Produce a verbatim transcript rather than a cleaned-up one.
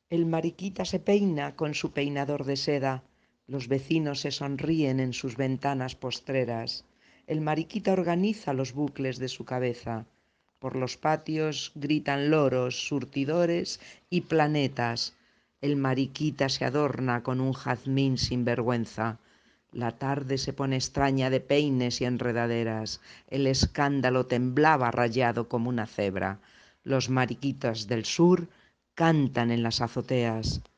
El mariquita se peina con su peinador de seda. Los vecinos se sonríen en sus ventanas postreras. El mariquita organiza los bucles de su cabeza. Por los patios gritan loros, surtidores y planetas. El mariquita se adorna con un jazmín sin vergüenza. La tarde se pone extraña de peines y enredaderas. El escándalo temblaba rayado como una cebra. Los mariquitas del sur cantan en las azoteas.